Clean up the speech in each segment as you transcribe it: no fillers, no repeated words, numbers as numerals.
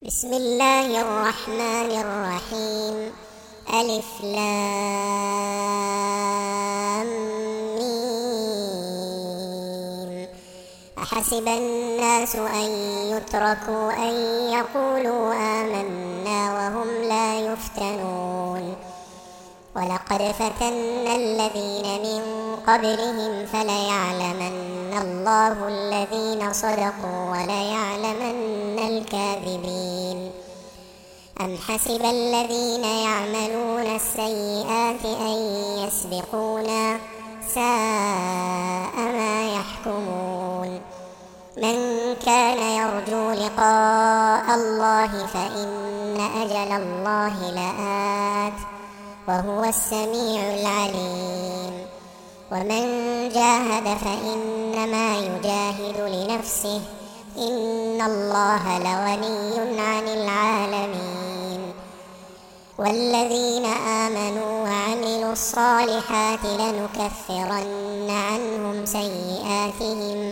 بسم الله الرحمن الرحيم. ألف لام ميم. أحسب الناس أن يتركوا أن يقولوا آمنا وهم لا يفتنون. ولقد فتنا الذين من قبلهم فليعلمن الله الذين صدقوا وليعلمن الكاذبين. أم حسب الذين يعملون السيئات أن يسبقونا ساء ما يحكمون. من كان يرجو لقاء الله فإن أجل الله لآت وهو السميع العليم. ومن جاهد فإنما يجاهد لنفسه إن الله لغني عن العالمين. والذين آمنوا وعملوا الصالحات لنكفرن عنهم سيئاتهم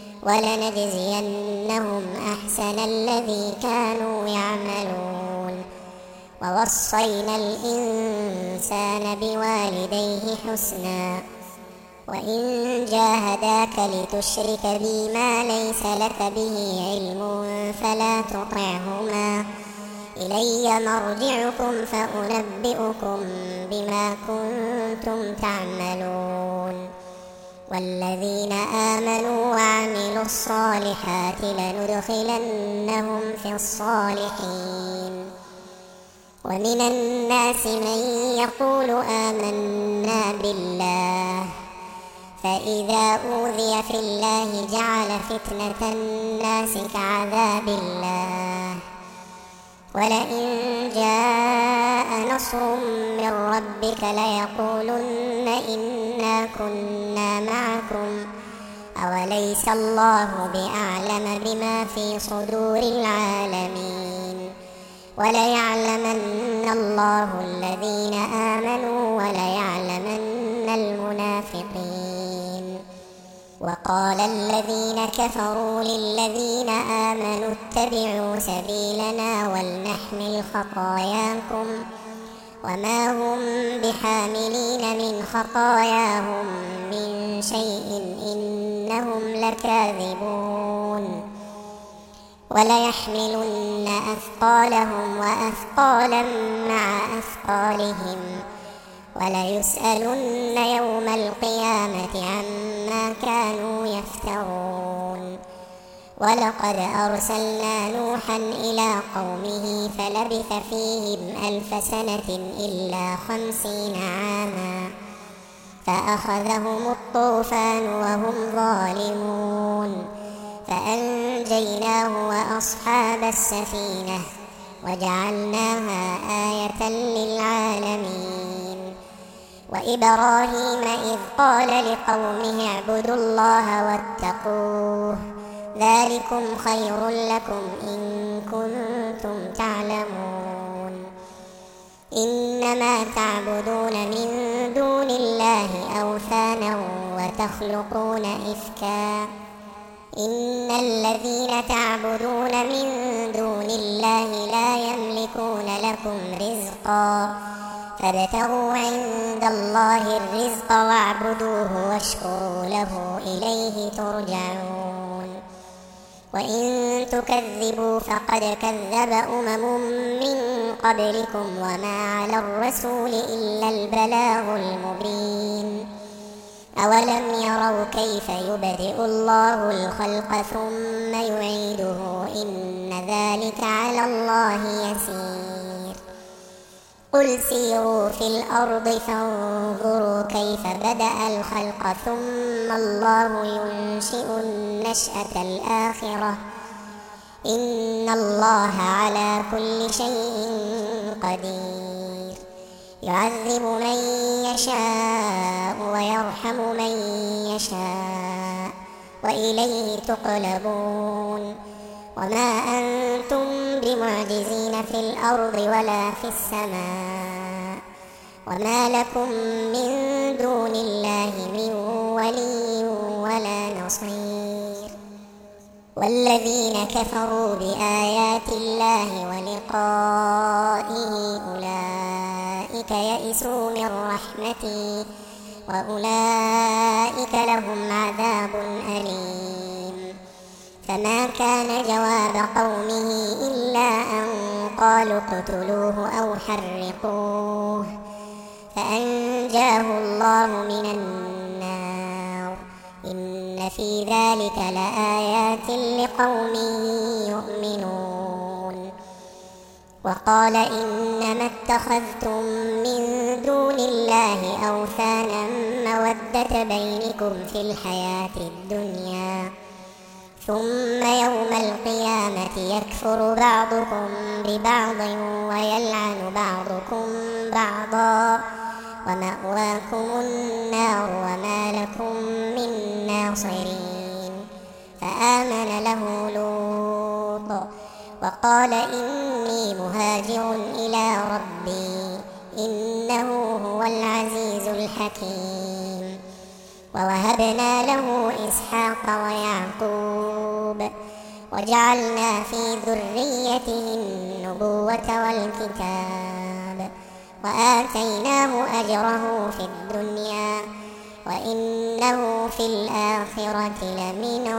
ولنجزينهم أحسن الذي كانوا يعملون. ووصينا الإنسان بوالديه حسنا وإن جاهداك لتشرك بي ما ليس لك به علم فلا تطعهما إلي مرجعكم فأنبئكم بما كنتم تعملون. والذين آمنوا وعملوا الصالحات لندخلنهم في الصالحين. ومن الناس من يقول آمنا بالله فإذا أوذي في الله جعل فتنة الناس كعذاب الله. ولئن جاء نصر من ربك ليقولن إنا كنا معكم أوليس الله بأعلم بما في صدور العالمين. وليعلمن الله الذين آمنوا وليعلمن المنافقين. وقال الذين كفروا للذين آمنوا اتبعوا سبيلنا ولنحمل خطاياكم وما هم بحاملين من خطاياهم من شيء إنهم لكاذبون. وليحملن أثقالهم وأثقالا مع أثقالهم وليسألن يوم القيامة عما كانوا يفترون. ولقد أرسلنا نوحا إلى قومه فلبث فيهم 1000 سنة إلا 50 عاما فأخذهم الطوفان وهم ظالمون فأنجيناه وأصحاب السفينة وجعلناها آية للعالمين. وإبراهيم إذ قال لقومه اعبدوا الله واتقوه ذلكم خير لكم إن كنتم تعلمون. إنما تعبدون من دون الله أوثانا وتخلقون إفكا إن الذين تعبدون من دون الله لا يملكون لكم رزقا فابتغوا عند الله الرزق واعبدوه واشكروا له إليه ترجعون. وإن تكذبوا فقد كذب من قبلكم وما على الرسول إلا البلاغ المبين. أولم يروا كيف يبدئ الله الخلق ثم يعيده إن ذلك على الله يسير. قل سيروا في الأرض فانظروا كيف بدأ الخلق ثم الله ينشئ النشأة الآخرة إن الله على كل شيء قدير. يعذب من يشاء ويرحم من يشاء وإليه تقلبون. وما أنتم بمعجزين في الأرض ولا في السماء وما لكم من دون الله من ولي ولا نصير. والذين كفروا بآيات الله ولقائه أولئك يئسوا من رحمتي وأولئك لهم عذاب أليم. فما كان جواب قومه إلا أن قالوا اقتلوه أو حرقوه فأنجاه الله من النار. إن في ذلك لآيات لقوم يؤمنون. وقال إنما اتخذتم من دون الله أوثانا مودة بينكم في الحياة الدنيا ثم يوم القيامة يكفر بعضكم ببعض ويلعن بعضكم بعضا ومأواكم النار وما لكم من ناصرين. فآمن له لوط وقال إني مهاجر إلى ربي إنه هو العزيز الحكيم. ووهبنا له إسحاق ويعقوب وجعلنا في ذريته النبوة والكتاب وآتيناه أجره في الدنيا وإنه في الآخرة لمن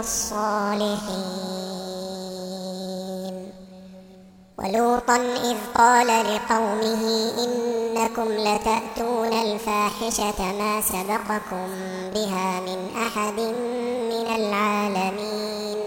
الصالحين. ولوطا إذ قال لقومه إنكم لتأتون الفاحشة ما سبقكم بها من أحد من العالمين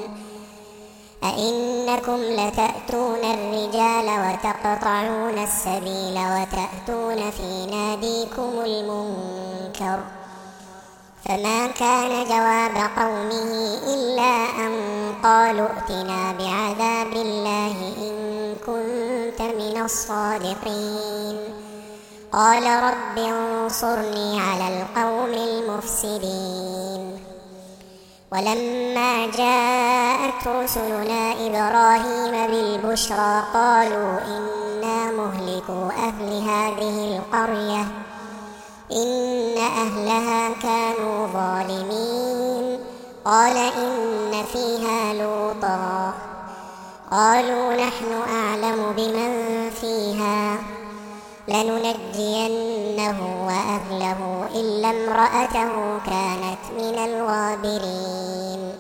أئنكم لتأتون الرجال وتقطعون السبيل وتأتون في ناديكم المنكر. فما كان جواب قومه إلا أن قالوا ائتنا بعذاب الله إن كنت من الصادقين. قال رب انصرني على القوم المفسدين. ولما جاءت رسلنا إبراهيم بالبشرى قالوا إنا مهلكو أهل هذه القرية إن أهلها كانوا ظالمين. قال إن فيها لوطا قالوا نحن أعلم بمن فيها لننجينه وأهله إلا امرأته كانت من الغابرين.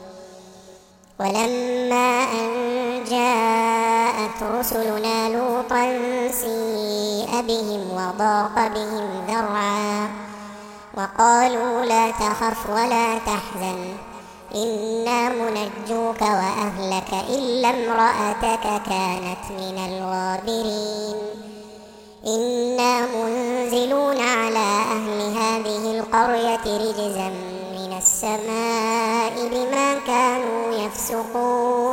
ولما أن جاءت رسلنا لوطا سيء بهم وضاق بهم ذرعا وقالوا لا تخف ولا تحزن إنا منجوك وأهلك إلا امرأتك كانت من الغابرين. إنا منزلون على أهل هذه القرية رجزا من السماء بما كانوا يفسقون.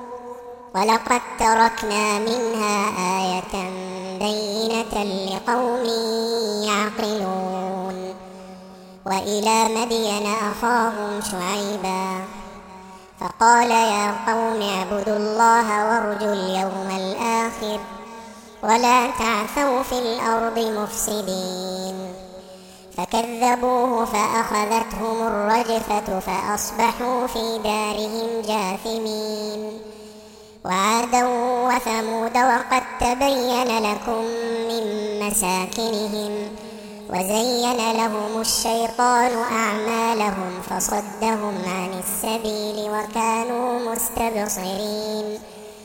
ولقد تركنا منها آية بينة لقوم يعقلون. وإلى مدين أخاهم شعيبا فقال يا قوم اعبدوا الله وارجوا اليوم الآخر ولا تعثوا في الأرض مفسدين. فكذبوه فأخذتهم الرجفة فأصبحوا في دارهم جاثمين. وعادا وثمود وقد تبين لكم من مساكنهم وزين لهم الشيطان أعمالهم فصدهم عن السبيل وكانوا مستبصرين.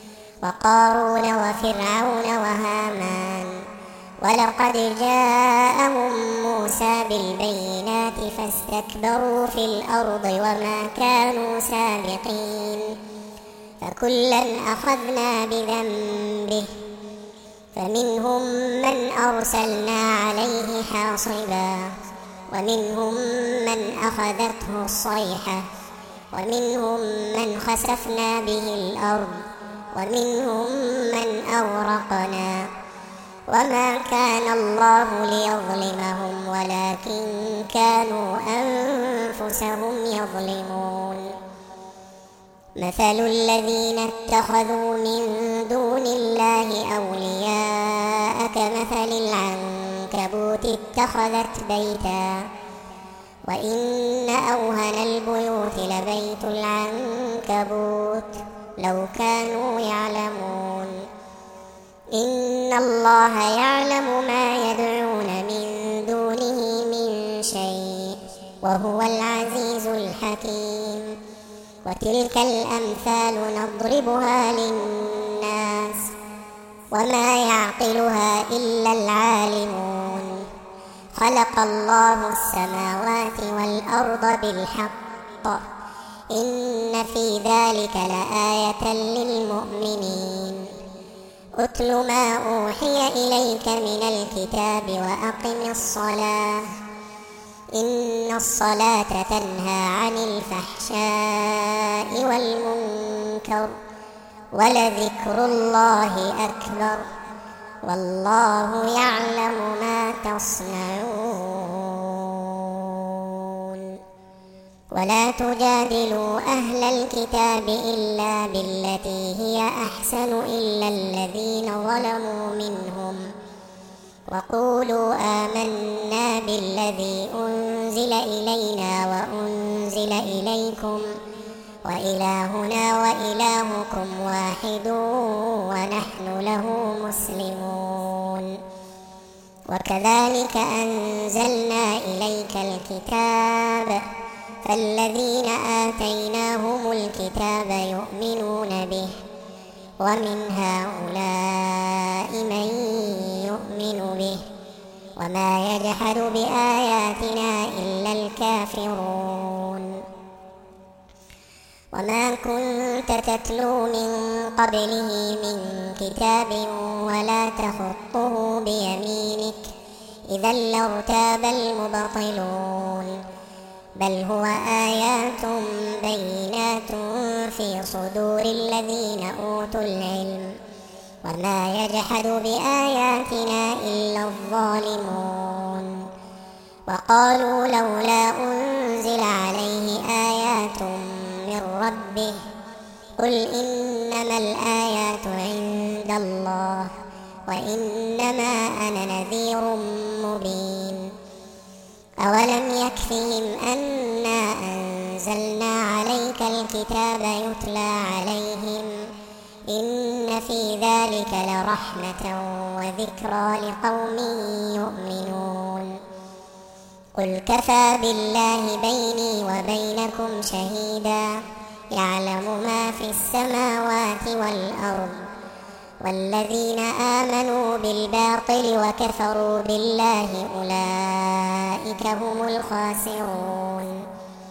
وقارون وفرعون وهامان ولقد جاءهم موسى بالبينات فاستكبروا في الأرض وما كانوا سابقين. فكلا أخذنا بذنبه فمنهم من أرسلنا عليه حاصبا ومنهم من أخذته الصيحة ومنهم من خسفنا به الأرض ومنهم من أغرقنا. وما كان الله ليظلمهم ولكن كانوا أنفسهم يظلمون. مثل الذين اتخذوا من دون الله أولياء كمثل العنكبوت اتخذت بيتا وإن أوهن البيوت لبيت العنكبوت لو كانوا يعلمون. إن الله يعلم ما يدعون من دونه من شيء وهو العزيز الحكيم. وتلك الأمثال نضربها للناس وما يعقلها إلا العالمون. خلق الله السماوات والأرض بالحق إن في ذلك لآية للمؤمنين. أتل ما أوحي إليك من الكتاب وأقم الصلاة إن الصلاة تنهى عن الفحشاء والمنكر ولذكر الله أكبر والله يعلم ما تصنعون. ولا تجادلوا أهل الكتاب إلا بالتي هي أحسن إلا الذين ظلموا منهم وقولوا آمنا بالذي أنزل إلينا وأنزل إليكم وإلهنا وإلهكم واحد ونحن له مسلمون. وكذلك أنزلنا إليك الكتاب فالذين آتيناهم الكتاب يؤمنون به ومن هؤلاء من يؤمن به وما يجحد بآياتنا إلا الكافرون. وما كنت تتلو من قبله من كتاب ولا تخطه بيمينك إذا لارتاب المبطلون. بل هو آيات بينات في صدور الذين أوتوا العلم وما يجحد بآياتنا إلا الظالمون. وقالوا لولا أنزل عليه آيات من ربه قل إنما الآيات عند الله وإنما أنا نذير مبين. أولم يكفهم أنا أنزلنا عليك الكتاب يتلى عليهم إن في ذلك لرحمة وذكرى لقوم يؤمنون. قل كفى بالله بيني وبينكم شهيدا يعلم ما في السماوات والأرض. والذين آمنوا بالباطل وكفروا بالله أولئك هم الخاسرون.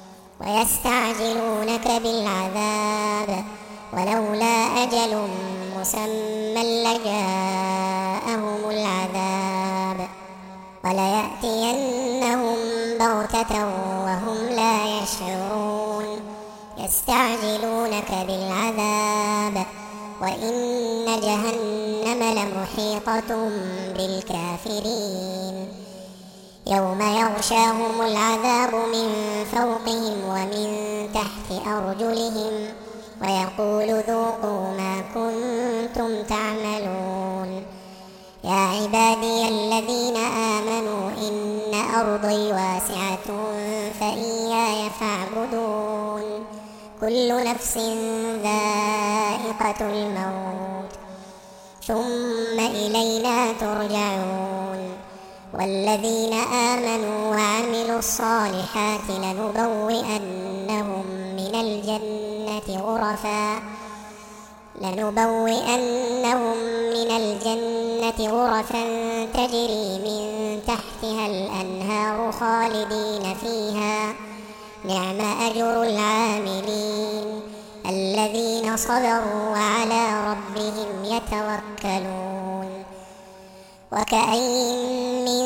ويستعجلونك بالعذاب ولولا أجل مسمى لجاءهم العذاب وليأتينهم بغتة وهم لا يشعرون. يستعجلونك بالعذاب وإن جهنم لمحيطة بالكافرين. يوم يغشاهم العذاب من فوقهم ومن تحت أرجلهم ويقول ذوقوا ما كنتم تعملون. يا عبادي الذين آمنوا إن أرضي واسعة فإياي فاعبدون. كل نفس ذائقة الموت ثم إلينا ترجعون. والذين آمنوا وعملوا الصالحات لنبوئنهم من الجنة غرفا تجري من تحتها الأنهار خالدين فيها نعم أجر العاملين الذين صبروا وعلى ربهم يتوكلون. وكأين من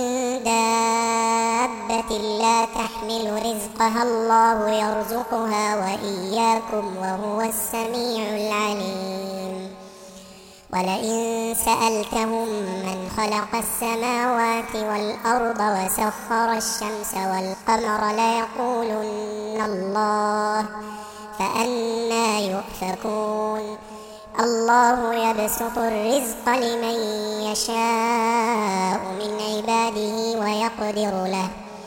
دابة لا تحمل رزقها الله يرزقها وإياكم وهو السميع العليم. ولئن سألتهم من خلق السماوات والأرض وسخر الشمس والقمر ليقولن الله فأنى يؤفكون. الله يبسط الرزق لمن يشاء من عباده ويقدر له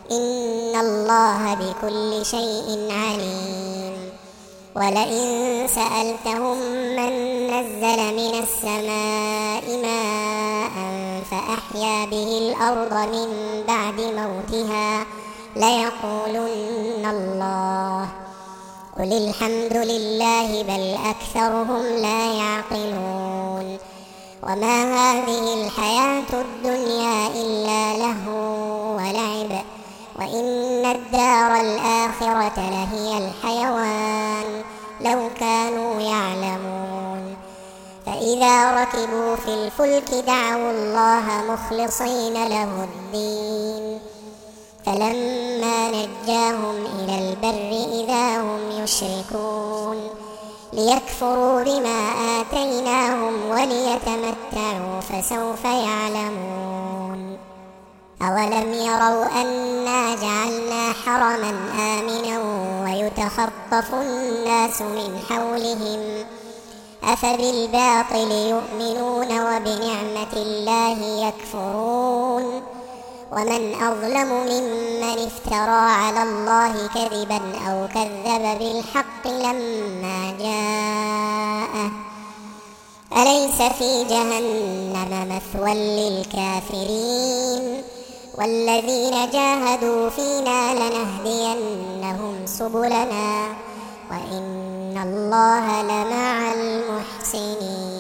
إن الله بكل شيء عليم. ولئن سألتهم من نزل من السماء ماء فأحيا به الأرض من بعد موتها ليقولن الله. قل الحمد لله بل أكثرهم لا يعقلون. وما هذه الحياة الدنيا إلا لهو ولعب وإن الدار الآخرة لهي الحيوان لو كانوا يعلمون. فإذا ركبوا في الفلك دعوا الله مخلصين له الدين فلما نجاهم إلى البر إذا هم يشركون ليكفروا بما آتيناهم وليتمتعوا فسوف يعلمون. أولم يروا أنا جعلنا حرما آمنا ويتخطف الناس من حولهم أفبالباطل يؤمنون وبنعمة الله يكفرون. ومن أظلم ممن افترى على الله كذبا أو كذب بالحق لما جاءه أليس في جهنم مثوى للكافرين. والذين جاهدوا فينا لنهدينهم سبلنا وإن الله لمع المحسنين.